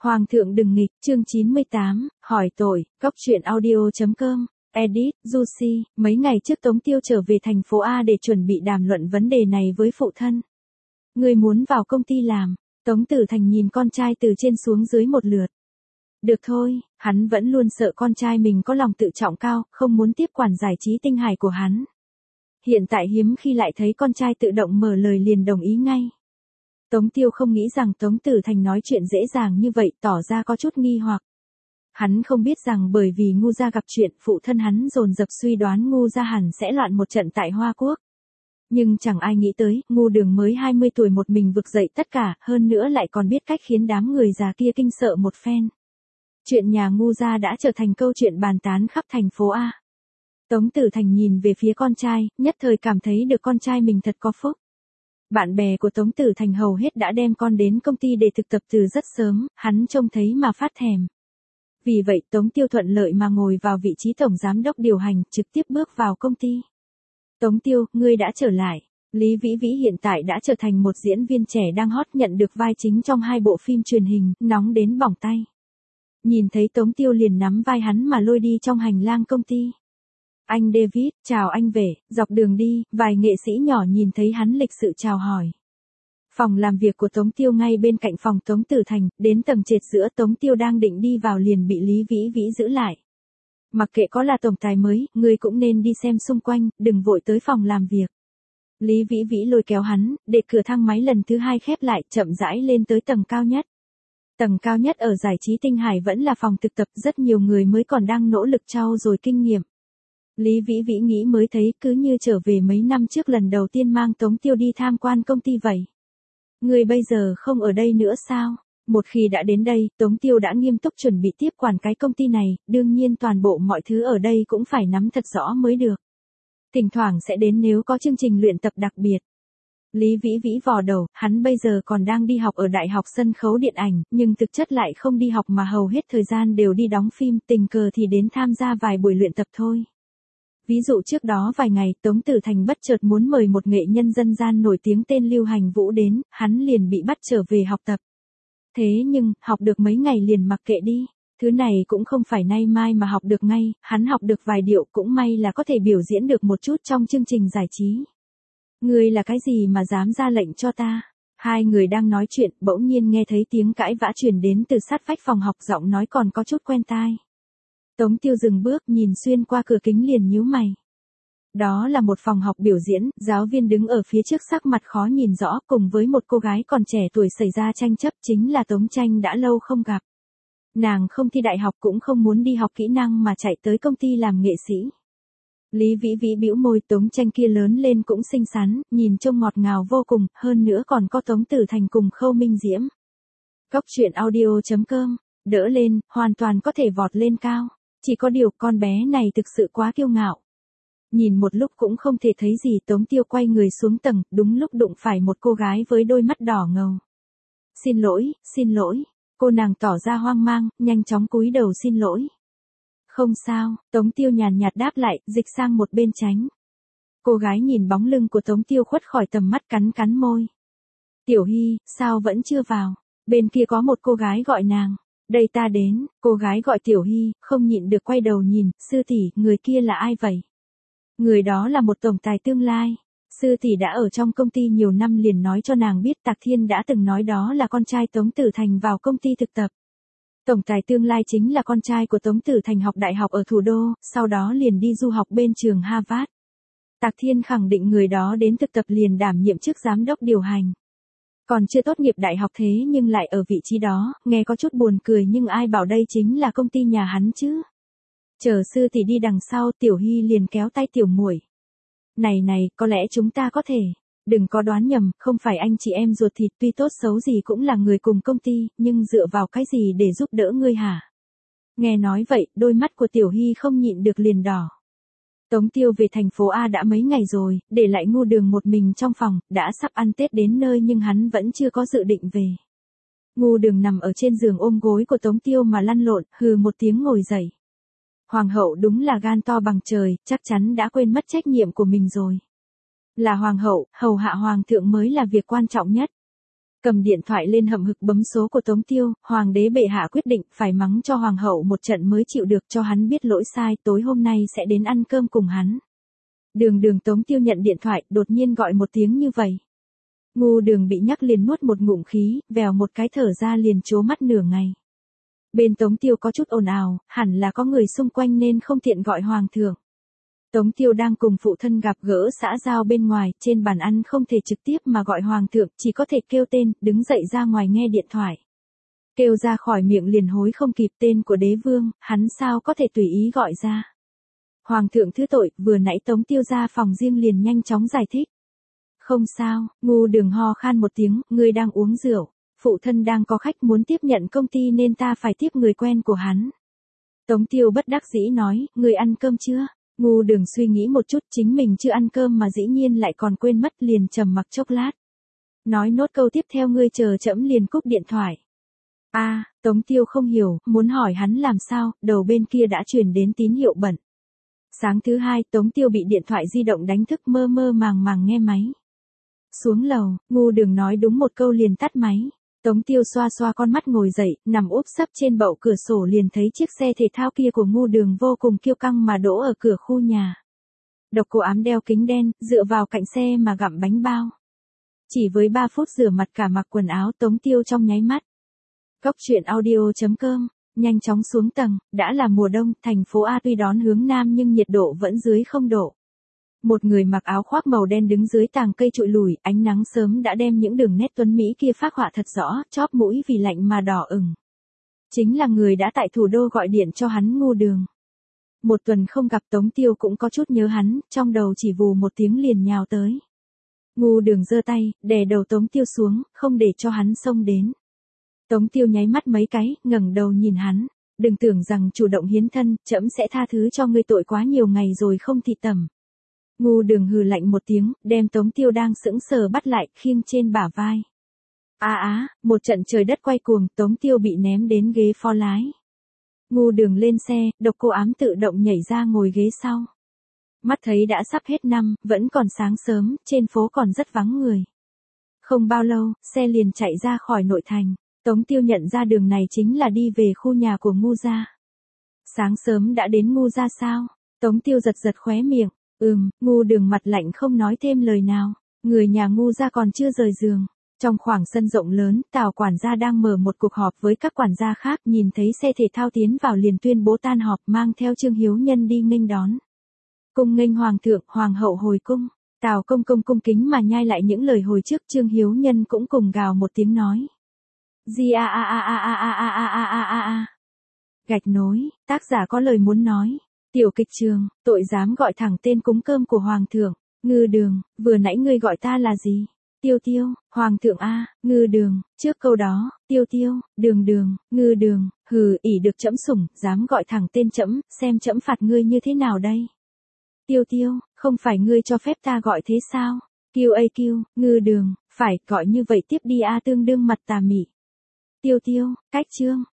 Hoàng thượng đừng nghịch, chương 98, hỏi tội, góc truyện audio.com, edit, Juicy, mấy ngày trước Tống Tiêu trở về thành phố A để chuẩn bị đàm luận vấn đề này với phụ thân. Người muốn vào công ty làm, Tống Tử Thành nhìn con trai từ trên xuống dưới một lượt. Được thôi, hắn vẫn luôn sợ con trai mình có lòng tự trọng cao, không muốn tiếp quản giải trí tinh hải của hắn. Hiện tại hiếm khi lại thấy con trai tự động mở lời liền đồng ý ngay. Tống Tiêu không nghĩ rằng Tống Tử Thành nói chuyện dễ dàng như vậy, tỏ ra có chút nghi hoặc. Hắn không biết rằng bởi vì Ngu gia gặp chuyện, phụ thân hắn dồn dập suy đoán Ngu gia hẳn sẽ loạn một trận tại Hoa Quốc. Nhưng chẳng ai nghĩ tới, Ngu Đường mới 20 tuổi một mình vực dậy tất cả, hơn nữa lại còn biết cách khiến đám người già kia kinh sợ một phen. Chuyện nhà Ngu gia đã trở thành câu chuyện bàn tán khắp thành phố A. Tống Tử Thành nhìn về phía con trai, nhất thời cảm thấy được con trai mình thật có phúc. Bạn bè của Tống Tử Thành hầu hết đã đem con đến công ty để thực tập từ rất sớm, hắn trông thấy mà phát thèm. Vì vậy Tống Tiêu thuận lợi mà ngồi vào vị trí tổng giám đốc điều hành, trực tiếp bước vào công ty. Tống Tiêu, ngươi đã trở lại. Lý Vĩ Vĩ hiện tại đã trở thành một diễn viên trẻ đang hot, nhận được vai chính trong 2 bộ phim truyền hình, nóng đến bỏng tay. Nhìn thấy Tống Tiêu liền nắm vai hắn mà lôi đi trong hành lang công ty. Anh David, chào anh Vệ, dọc đường đi, vài nghệ sĩ nhỏ nhìn thấy hắn lịch sự chào hỏi. Phòng làm việc của Tống Tiêu ngay bên cạnh phòng Tống Tử Thành, đến tầng trệt giữa Tống Tiêu đang định đi vào liền bị Lý Vĩ Vĩ giữ lại. Mặc kệ có là tổng tài mới, ngươi cũng nên đi xem xung quanh, đừng vội tới phòng làm việc. Lý Vĩ Vĩ lôi kéo hắn, để cửa thang máy lần thứ 2 khép lại, chậm rãi lên tới tầng cao nhất. Tầng cao nhất ở giải trí tinh hải vẫn là phòng thực tập, rất nhiều người mới còn đang nỗ lực trau dồi kinh nghiệm. Lý Vĩ Vĩ nghĩ mới thấy cứ như trở về mấy năm trước lần đầu tiên mang Tống Tiêu đi tham quan công ty vậy. Người bây giờ không ở đây nữa sao? Một khi đã đến đây, Tống Tiêu đã nghiêm túc chuẩn bị tiếp quản cái công ty này, đương nhiên toàn bộ mọi thứ ở đây cũng phải nắm thật rõ mới được. Thỉnh thoảng sẽ đến nếu có chương trình luyện tập đặc biệt. Lý Vĩ Vĩ vò đầu, hắn bây giờ còn đang đi học ở Đại học Sân khấu Điện ảnh, nhưng thực chất lại không đi học mà hầu hết thời gian đều đi đóng phim, tình cờ thì đến tham gia vài buổi luyện tập thôi. Ví dụ trước đó vài ngày, Tống Tử Thành bất chợt muốn mời một nghệ nhân dân gian nổi tiếng tên Lưu Hành Vũ đến, hắn liền bị bắt trở về học tập. Thế nhưng, học được mấy ngày liền mặc kệ đi. Thứ này cũng không phải nay mai mà học được ngay, hắn học được vài điệu cũng may là có thể biểu diễn được một chút trong chương trình giải trí. Ngươi là cái gì mà dám ra lệnh cho ta? Hai người đang nói chuyện, bỗng nhiên nghe thấy tiếng cãi vã truyền đến từ sát vách phòng học, giọng nói còn có chút quen tai. Tống Tiêu dừng bước, nhìn xuyên qua cửa kính liền nhíu mày. Đó là một phòng học biểu diễn, giáo viên đứng ở phía trước sắc mặt khó nhìn rõ, cùng với một cô gái còn trẻ tuổi xảy ra tranh chấp, chính là Tống Tranh đã lâu không gặp. Nàng không thi đại học cũng không muốn đi học kỹ năng mà chạy tới công ty làm nghệ sĩ. Lý Vĩ Vĩ bĩu môi, Tống Tranh kia lớn lên cũng xinh xắn, nhìn trông ngọt ngào vô cùng, hơn nữa còn có Tống Tử Thành cùng Khâu Minh Diễm. Góc truyện audio.com, đỡ lên, hoàn toàn có thể vọt lên cao. Chỉ có điều con bé này thực sự quá kiêu ngạo. Nhìn một lúc cũng không thể thấy gì, Tống Tiêu quay người xuống tầng, đúng lúc đụng phải một cô gái với đôi mắt đỏ ngầu. Xin lỗi, cô nàng tỏ ra hoang mang, nhanh chóng cúi đầu xin lỗi. Không sao, Tống Tiêu nhàn nhạt đáp lại, dịch sang một bên tránh. Cô gái nhìn bóng lưng của Tống Tiêu khuất khỏi tầm mắt, cắn môi. Tiểu Hy, sao vẫn chưa vào? Bên kia có một cô gái gọi nàng. Đây ta đến, cô gái gọi Tiểu Hy, không nhịn được quay đầu nhìn, sư tỷ, người kia là ai vậy? Người đó là một tổng tài tương lai. Sư tỷ đã ở trong công ty nhiều năm liền nói cho nàng biết Tạc Thiên đã từng nói đó là con trai Tống Tử Thành vào công ty thực tập. Tổng tài tương lai chính là con trai của Tống Tử Thành học đại học ở thủ đô, sau đó liền đi du học bên trường Harvard. Tạc Thiên khẳng định người đó đến thực tập liền đảm nhiệm chức giám đốc điều hành. Còn chưa tốt nghiệp đại học thế nhưng lại ở vị trí đó, nghe có chút buồn cười nhưng ai bảo đây chính là công ty nhà hắn chứ. Chờ sư tỷ đi đằng sau, Tiểu Hy liền kéo tay tiểu muội. Này, có lẽ chúng ta có thể. Đừng có đoán nhầm, không phải anh chị em ruột thịt, tuy tốt xấu gì cũng là người cùng công ty, nhưng dựa vào cái gì để giúp đỡ ngươi hả? Nghe nói vậy, đôi mắt của Tiểu Hy không nhịn được liền đỏ. Tống Tiêu về thành phố A đã mấy ngày rồi, để lại Ngu Đường một mình trong phòng, đã sắp ăn Tết đến nơi nhưng hắn vẫn chưa có dự định về. Ngu Đường nằm ở trên giường ôm gối của Tống Tiêu mà lăn lộn, hừ một tiếng ngồi dậy. Hoàng hậu đúng là gan to bằng trời, chắc chắn đã quên mất trách nhiệm của mình rồi. Là hoàng hậu, hầu hạ hoàng thượng mới là việc quan trọng nhất. Cầm điện thoại lên hậm hực bấm số của Tống Tiêu, hoàng đế bệ hạ quyết định phải mắng cho hoàng hậu một trận mới chịu được, cho hắn biết lỗi sai, tối hôm nay sẽ đến ăn cơm cùng hắn. Đường Tống Tiêu nhận điện thoại, đột nhiên gọi một tiếng như vậy. Ngu Đường bị nhắc liền nuốt một ngụm khí, vèo một cái thở ra liền trố mắt nửa ngày. Bên Tống Tiêu có chút ồn ào, hẳn là có người xung quanh nên không tiện gọi hoàng thượng. Tống Tiêu đang cùng phụ thân gặp gỡ xã giao bên ngoài, trên bàn ăn không thể trực tiếp mà gọi hoàng thượng, chỉ có thể kêu tên, đứng dậy ra ngoài nghe điện thoại. Kêu ra khỏi miệng liền hối không kịp, tên của đế vương, hắn sao có thể tùy ý gọi ra. Hoàng thượng thứ tội, vừa nãy Tống Tiêu ra phòng riêng liền nhanh chóng giải thích. Không sao, Ngu Đường ho khan một tiếng, ngươi đang uống rượu, phụ thân đang có khách muốn tiếp nhận công ty nên ta phải tiếp người quen của hắn. Tống Tiêu bất đắc dĩ nói, ngươi ăn cơm chưa? Ngu Đường suy nghĩ một chút, chính mình chưa ăn cơm mà dĩ nhiên lại còn quên mất, liền trầm mặc chốc lát. Nói nốt câu tiếp theo, ngươi chờ trẫm, liền cúp điện thoại. Tống Tiêu không hiểu, muốn hỏi hắn làm sao, đầu bên kia đã truyền đến tín hiệu bận. Sáng thứ hai, Tống Tiêu bị điện thoại di động đánh thức, mơ mơ màng màng nghe máy. Xuống lầu, Ngu Đường nói đúng một câu liền tắt máy. Tống Tiêu xoa xoa con mắt ngồi dậy, nằm úp sấp trên bậu cửa sổ liền thấy chiếc xe thể thao kia của Ngu Đường vô cùng kiêu căng mà đỗ ở cửa khu nhà. Độc Cô Ám đeo kính đen, dựa vào cạnh xe mà gặm bánh bao. Chỉ với 3 phút rửa mặt cả mặc quần áo, Tống Tiêu trong nháy mắt. Cốc truyện audio.com, nhanh chóng xuống tầng, đã là mùa đông, thành phố A tuy đón hướng nam nhưng nhiệt độ vẫn dưới 0 độ. Một người mặc áo khoác màu đen đứng dưới tàng cây trụi lủi, ánh nắng sớm đã đem những đường nét tuấn mỹ kia phác họa thật rõ, chóp mũi vì lạnh mà đỏ ửng. Chính là người đã tại thủ đô gọi điện cho hắn, Ngu Đường. Một tuần không gặp, Tống Tiêu cũng có chút nhớ hắn, trong đầu chỉ vù một tiếng liền nhào tới. Ngu Đường giơ tay, đè đầu Tống Tiêu xuống, không để cho hắn xông đến. Tống Tiêu nháy mắt mấy cái, ngẩng đầu nhìn hắn, đừng tưởng rằng chủ động hiến thân, trẫm sẽ tha thứ cho ngươi, tội quá nhiều ngày rồi không thị tẩm. Ngu Đường hừ lạnh một tiếng, đem Tống Tiêu đang sững sờ bắt lại, khiêng trên bả vai. Một trận trời đất quay cuồng, Tống Tiêu bị ném đến ghế phó lái. Ngu Đường lên xe, Độc Cô Ám tự động nhảy ra ngồi ghế sau. Mắt thấy đã sắp hết năm, vẫn còn sáng sớm, trên phố còn rất vắng người. Không bao lâu, xe liền chạy ra khỏi nội thành. Tống Tiêu nhận ra đường này chính là đi về khu nhà của Ngu gia. Sáng sớm đã đến Ngu gia sao? Tống Tiêu giật giật khóe miệng. Ngu Đường mặt lạnh không nói thêm lời nào. Người nhà Ngu gia còn chưa rời giường. Trong khoảng sân rộng lớn, Tào quản gia đang mở một cuộc họp với các quản gia khác, nhìn thấy xe thể thao tiến vào liền tuyên bố tan họp, mang theo Trương Hiếu Nhân đi nghênh đón. Cung nghênh hoàng thượng, hoàng hậu hồi cung. Tào công công cung kính mà nhai lại những lời hồi trước, Trương Hiếu Nhân cũng cùng gào một tiếng nói. Gạch nối, tác giả có lời muốn nói. Tiểu kịch trường, tội dám gọi thẳng tên cúng cơm của hoàng thượng. Ngư Đường, vừa nãy ngươi gọi ta là gì? Tiêu Tiêu, hoàng thượng a. Ngư Đường, trước câu đó, Tiêu Tiêu, Đường Đường, Ngư Đường, hừ, ỷ được trẫm sủng, dám gọi thẳng tên trẫm, xem trẫm phạt ngươi như thế nào đây? Tiêu Tiêu, không phải ngươi cho phép ta gọi thế sao? QAQ, Ngư Đường, phải, gọi như vậy tiếp đi a, tương đương mặt tà mị. Tiêu Tiêu, cách chương.